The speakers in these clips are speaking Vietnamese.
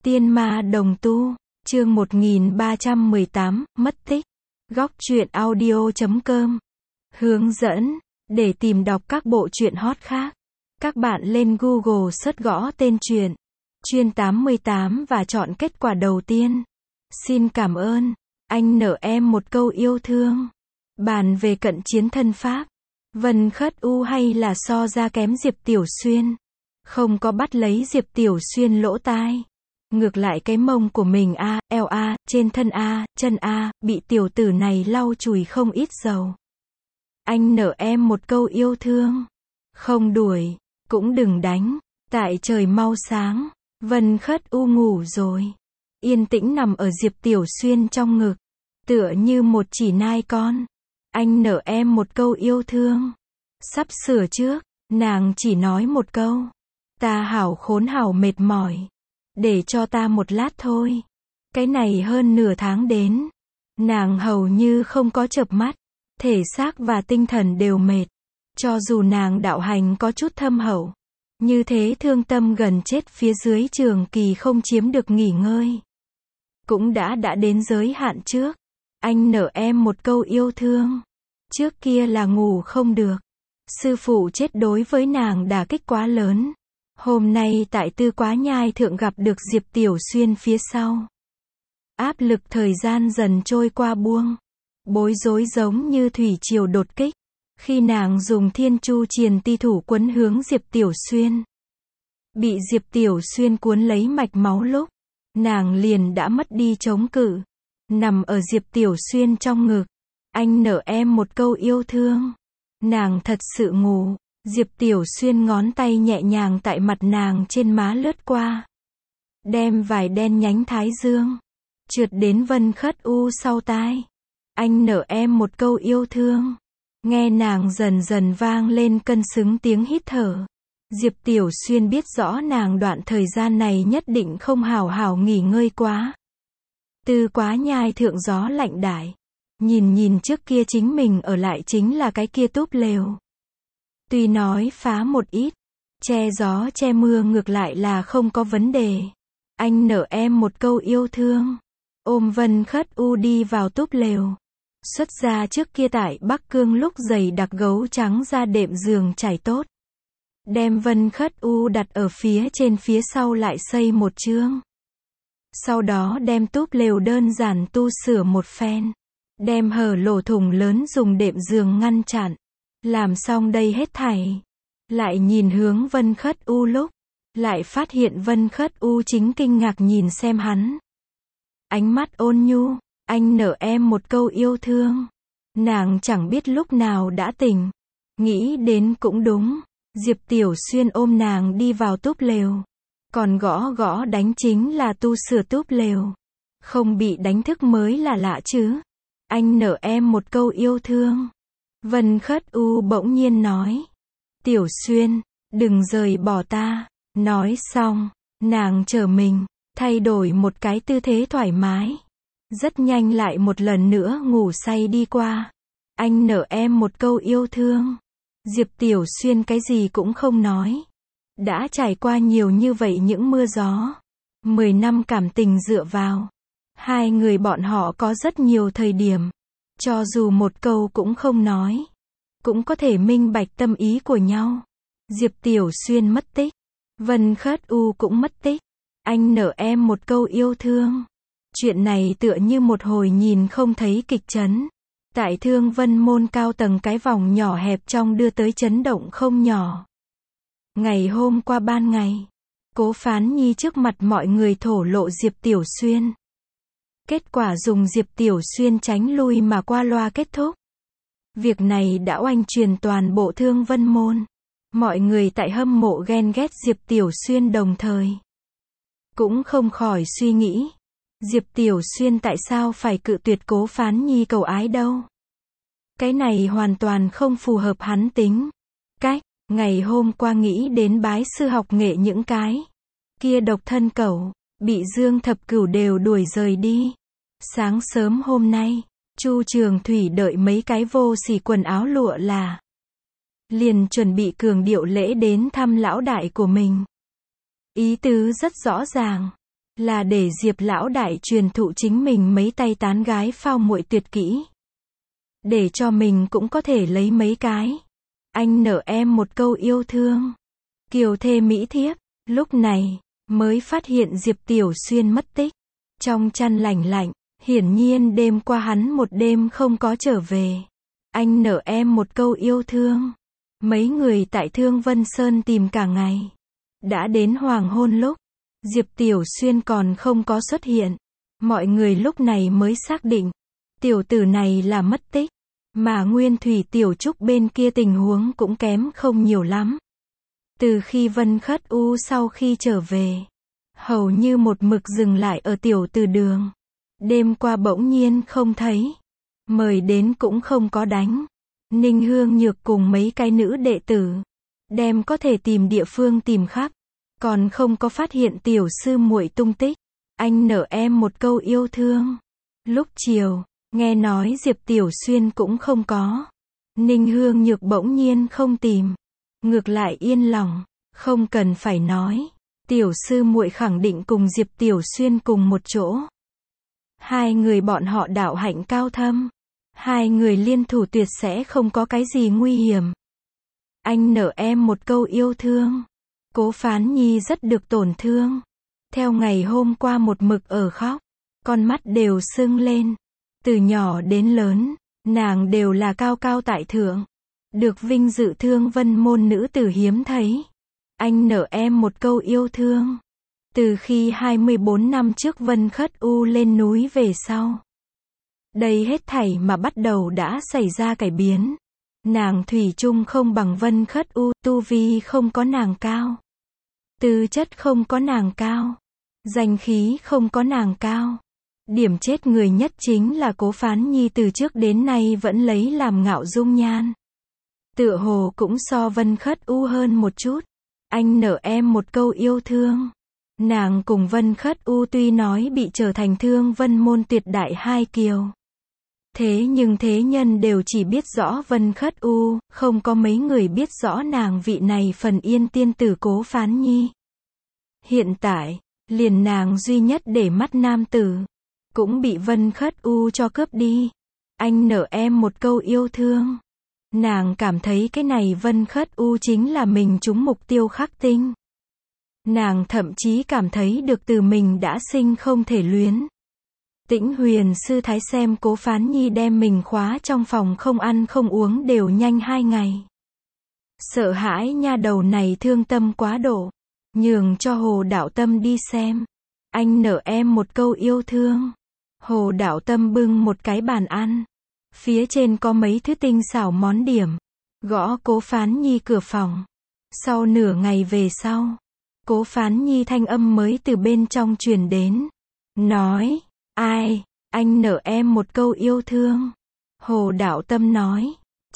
Tiên ma đồng tu, chương 1318, mất tích. Góc truyện audio.com. Hướng dẫn, để tìm đọc các bộ truyện hot khác. Các bạn lên Google search gõ tên truyện, Chuyên 88 và chọn kết quả đầu tiên. Xin cảm ơn, anh nợ em một câu yêu thương. Bàn về cận chiến thân pháp, Vân Khất U hay là so ra kém Diệp Tiểu Xuyên. Không có bắt lấy Diệp Tiểu Xuyên lỗ tai. Ngược lại cái mông của mình eo trên thân chân bị tiểu tử này lau chùi không ít dầu. Anh nợ em một câu yêu thương. Không đuổi, cũng đừng đánh. Tại trời mau sáng, Vân Khất U ngủ rồi. Yên tĩnh nằm ở Diệp Tiểu Xuyên trong ngực. Tựa như một chỉ nai con. Anh nợ em một câu yêu thương. Sắp sửa trước, nàng chỉ nói một câu. Ta hảo khốn hảo mệt mỏi. Để cho ta một lát thôi. Cái này hơn nửa tháng đến. Nàng hầu như không có chợp mắt. Thể xác và tinh thần đều mệt. Cho dù nàng đạo hành có chút thâm hậu. Như thế thương tâm gần chết phía dưới trường kỳ không chiếm được nghỉ ngơi. Cũng đã đến giới hạn trước. Anh nợ em một câu yêu thương. Trước kia là ngủ không được. Sư phụ chết đối với nàng đả kích quá lớn. Hôm nay tại Tư Quá Nhai thượng gặp được Diệp Tiểu Xuyên phía sau. Áp lực thời gian dần trôi qua buông. Bối rối giống như thủy triều đột kích. Khi nàng dùng Thiên Chu Triền Ti thủ quấn hướng Diệp Tiểu Xuyên. Bị Diệp Tiểu Xuyên cuốn lấy mạch máu lúc. Nàng liền đã mất đi chống cự. Nằm ở Diệp Tiểu Xuyên trong ngực. Anh nợ em một câu yêu thương. Nàng thật sự ngủ. Diệp Tiểu Xuyên ngón tay nhẹ nhàng tại mặt nàng trên má lướt qua. Đem vài đen nhánh thái dương. Trượt đến Vân Khất U sau tai. Anh nợ em một câu yêu thương. Nghe nàng dần dần vang lên cân xứng tiếng hít thở. Diệp Tiểu Xuyên biết rõ nàng đoạn thời gian này nhất định không hảo hảo nghỉ ngơi quá. Tư Quá Nhai thượng gió lạnh đại. Nhìn trước kia chính mình ở lại chính là cái kia túp lều. Tuy nói phá một ít, che gió che mưa ngược lại là không có vấn đề. Anh nợ em một câu yêu thương. Ôm Vân Khất U đi vào túp lều. Xuất ra trước kia tại Bắc Cương lúc giày đặc gấu trắng ra đệm giường trải tốt. Đem Vân Khất U đặt ở phía trên, phía sau lại xây một chương. Sau đó đem túp lều đơn giản tu sửa một phen. Đem hở lỗ thủng lớn dùng đệm giường ngăn chặn. Làm xong đây hết thảy. Lại nhìn hướng Vân Khất U lúc. Lại phát hiện Vân Khất U chính kinh ngạc nhìn xem hắn. Ánh mắt ôn nhu. Anh nợ em một câu yêu thương. Nàng chẳng biết lúc nào đã tỉnh. Nghĩ đến cũng đúng. Diệp Tiểu Xuyên ôm nàng đi vào túp lều. Còn gõ đánh chính là tu sửa túp lều. Không bị đánh thức mới là lạ chứ. Anh nợ em một câu yêu thương. Vân Khất U bỗng nhiên nói. Tiểu Xuyên, đừng rời bỏ ta. Nói xong, nàng trở mình, thay đổi một cái tư thế thoải mái. Rất nhanh lại một lần nữa ngủ say đi qua. Anh nợ em một câu yêu thương. Diệp Tiểu Xuyên cái gì cũng không nói. Đã trải qua nhiều như vậy những mưa gió. 10 năm cảm tình dựa vào. Hai người bọn họ có rất nhiều thời điểm. Cho dù một câu cũng không nói. Cũng có thể minh bạch tâm ý của nhau. Diệp Tiểu Xuyên mất tích. Vân Khất U cũng mất tích. Anh nợ em một câu yêu thương. Chuyện này tựa như một hồi nhìn không thấy kịch chấn. Tại Thương Vân Môn cao tầng cái vòng nhỏ hẹp trong đưa tới chấn động không nhỏ. Ngày hôm qua ban ngày. Cố Phán Nhi trước mặt mọi người thổ lộ Diệp Tiểu Xuyên. Kết quả dùng Diệp Tiểu Xuyên tránh lui mà qua loa kết thúc. Việc này đã oanh truyền toàn bộ Thương Vân Môn. Mọi người tại hâm mộ ghen ghét Diệp Tiểu Xuyên đồng thời. Cũng không khỏi suy nghĩ. Diệp Tiểu Xuyên tại sao phải cự tuyệt Cố Phán Nhi cầu ái đâu. Cái này hoàn toàn không phù hợp hắn tính cách. Ngày hôm qua nghĩ đến bái sư học nghệ những cái kia độc thân cẩu. Bị Dương Thập Cửu đều đuổi rời đi. Sáng sớm hôm nay, Chu Trường Thủy đợi mấy cái vô sỉ quần áo lụa là. Liền chuẩn bị cường điệu lễ đến thăm lão đại của mình. Ý tứ rất rõ ràng. là để Diệp lão đại truyền thụ chính mình mấy tay tán gái phao muội tuyệt kỹ. Để cho mình cũng có thể lấy mấy cái. Anh nợ em một câu yêu thương. Kiều thê mỹ thiếp, lúc này, mới phát hiện Diệp Tiểu Xuyên mất tích. Trong chăn lạnh lạnh, hiển nhiên đêm qua hắn một đêm không có trở về. Anh nợ em một câu yêu thương. Mấy người tại Thương Vân Sơn tìm cả ngày. Đã đến hoàng hôn lúc, Diệp Tiểu Xuyên còn không có xuất hiện. Mọi người lúc này mới xác định, tiểu tử này là mất tích. Mà Nguyên Thủy Tiểu Trúc bên kia tình huống cũng kém không nhiều lắm. Từ khi Vân Khất U sau khi trở về, hầu như một mực dừng lại ở tiểu từ đường. Đêm qua bỗng nhiên không thấy. Mời đến cũng không có đánh. Ninh Hương Nhược cùng mấy cái nữ đệ tử. Đem có thể tìm địa phương tìm khắp. Còn không có phát hiện tiểu sư muội tung tích. Anh nợ em một câu yêu thương. Lúc chiều, nghe nói Diệp Tiểu Xuyên cũng không có. Ninh Hương Nhược bỗng nhiên không tìm. Ngược lại yên lòng. Không cần phải nói. Tiểu sư muội khẳng định cùng Diệp Tiểu Xuyên cùng một chỗ. Hai người bọn họ đạo hạnh cao thâm. Hai người liên thủ tuyệt sẽ không có cái gì nguy hiểm. Anh nợ em một câu yêu thương. Cố Phán Nhi rất được tổn thương. Theo ngày hôm qua một mực ở khóc. Con mắt đều sưng lên. Từ nhỏ đến lớn, nàng đều là cao cao tại thượng. Được vinh dự Thương Vân môn nữ tử hiếm thấy. Anh nợ em một câu yêu thương. Từ khi 24 năm trước Vân Khất U lên núi về sau. Đây hết thảy mà bắt đầu đã xảy ra cải biến. Nàng thủy chung không bằng Vân Khất U, tu vi không có nàng cao. Tư chất không có nàng cao. Danh khí không có nàng cao. Điểm chết người nhất chính là Cố Phán Nhi từ trước đến nay vẫn lấy làm ngạo dung nhan. Tựa hồ cũng so Vân Khất U hơn một chút. Anh nợ em một câu yêu thương. Nàng cùng Vân Khất U tuy nói bị trở thành Thương Vân môn tuyệt đại hai kiều. Thế nhưng thế nhân đều chỉ biết rõ Vân Khất U, không có mấy người biết rõ nàng vị này phần yên tiên tử Cố Phán Nhi. Hiện tại, liền nàng duy nhất để mắt nam tử, cũng bị Vân Khất U cho cướp đi. Anh nợ em một câu yêu thương. Nàng cảm thấy cái này Vân Khất U chính là mình trúng mục tiêu khắc tinh. Nàng thậm chí cảm thấy được từ mình đã sinh không thể luyến. Tĩnh Huyền sư thái xem Cố Phán Nhi đem mình khóa trong phòng không ăn không uống đều nhanh 2 ngày. Sợ hãi nha đầu này thương tâm quá độ. Nhường cho Hồ Đạo Tâm đi xem. Anh nợ em một câu yêu thương. Hồ Đạo Tâm bưng một cái bàn ăn. Phía trên có mấy thứ tinh xảo món điểm. Gõ Cố Phán Nhi cửa phòng. Sau nửa ngày về sau, Cố Phán Nhi thanh âm mới từ bên trong truyền đến. Nói, ai, anh nợ em một câu yêu thương. Hồ Đạo Tâm nói,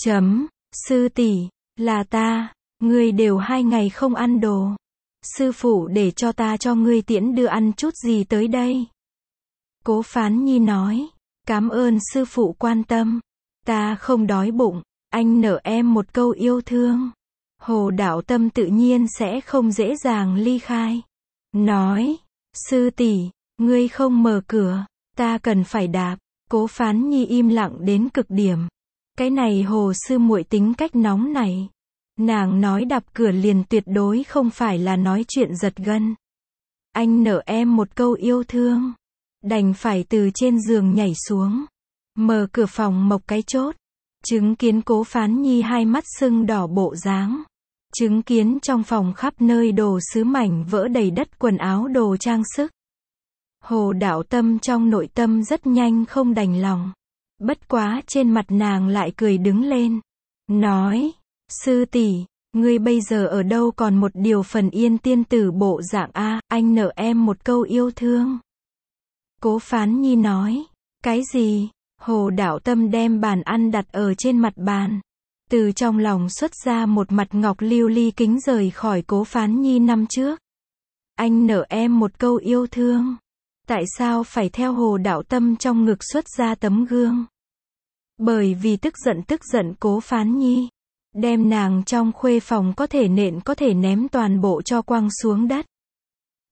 sư tỷ, là ta, ngươi đều 2 ngày không ăn đồ. Sư phụ để cho ta cho ngươi tiễn đưa ăn chút gì tới đây. Cố Phán Nhi nói, cảm ơn sư phụ quan tâm. Ta không đói bụng, anh nợ em một câu yêu thương. Hồ Đạo Tâm tự nhiên sẽ không dễ dàng ly khai. Nói, sư tỷ, ngươi không mở cửa, ta cần phải đạp. Cố Phán Nhi im lặng đến cực điểm. Cái này Hồ sư muội tính cách nóng này. Nàng nói đạp cửa liền tuyệt đối không phải là nói chuyện giật gân. Anh nợ em một câu yêu thương. Đành phải từ trên giường nhảy xuống. Mở cửa phòng mộc cái chốt. Chứng kiến Cố Phán Nhi hai mắt sưng đỏ bộ dáng. Chứng kiến trong phòng khắp nơi đồ sứ mảnh vỡ đầy đất quần áo đồ trang sức. Hồ Đạo Tâm trong nội tâm rất nhanh không đành lòng. Bất quá trên mặt nàng lại cười đứng lên. Nói, sư tỷ, ngươi bây giờ ở đâu còn một điều phần yên tiên tử bộ dạng a, anh nợ em một câu yêu thương. Cố Phán Nhi nói, cái gì? Hồ Đạo Tâm đem bàn ăn đặt ở trên mặt bàn. Từ trong lòng xuất ra một mặt ngọc lưu ly kính rời khỏi Cố Phán Nhi năm trước. Anh nợ em một câu yêu thương. Tại sao phải theo Hồ Đạo Tâm trong ngực xuất ra tấm gương? Bởi vì tức giận Cố Phán Nhi. Đem nàng trong khuê phòng có thể nện có thể ném toàn bộ cho quăng xuống đất.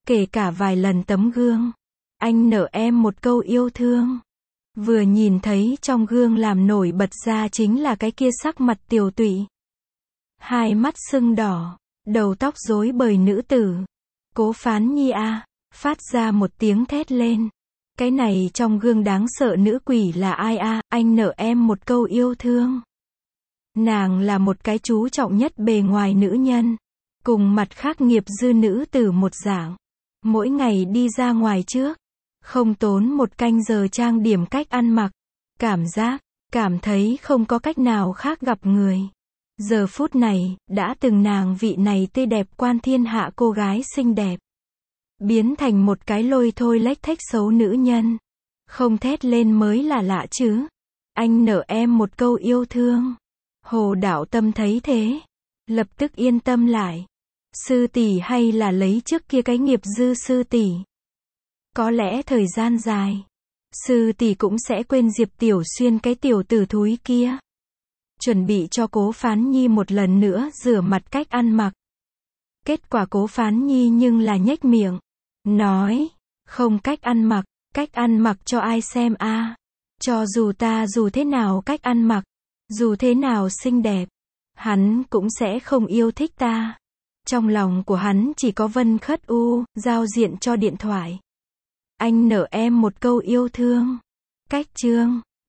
kể cả vài lần tấm gương. Anh nợ em một câu yêu thương. Vừa nhìn thấy trong gương làm nổi bật ra chính là cái kia sắc mặt tiều tụy. Hai mắt sưng đỏ, đầu tóc rối bời nữ tử. Cố Phán Nhi a, phát ra một tiếng thét lên. Cái này trong gương đáng sợ nữ quỷ là ai a, anh nợ em một câu yêu thương. Nàng là một cái chú trọng nhất bề ngoài nữ nhân. Cùng mặt khác nghiệp dư nữ tử một dạng. Mỗi ngày đi ra ngoài trước. Không tốn một canh giờ trang điểm cách ăn mặc. Cảm thấy không có cách nào khác gặp người. Giờ phút này, đã từng nàng vị này tươi đẹp quan thiên hạ cô gái xinh đẹp. Biến thành một cái lôi thôi lếch thếch xấu nữ nhân. Không thét lên mới là lạ chứ. Anh nợ em một câu yêu thương. Hồ Đạo Tâm thấy thế. Lập tức yên tâm lại. Sư tỷ hay là lấy trước kia cái nghiệp dư sư tỷ. Có lẽ thời gian dài. Sư tỷ cũng sẽ quên Diệp Tiểu Xuyên cái tiểu tử thúi kia. Chuẩn bị cho Cố Phán Nhi một lần nữa rửa mặt cách ăn mặc. Kết quả Cố Phán Nhi nhưng là nhếch miệng. Nói, không cách ăn mặc cho ai xem a? Cho dù ta dù thế nào cách ăn mặc, dù thế nào xinh đẹp, hắn cũng sẽ không yêu thích ta. Trong lòng của hắn chỉ có Vân Khất U, giao diện cho điện thoại. Anh nợ em một câu yêu thương. Cách chương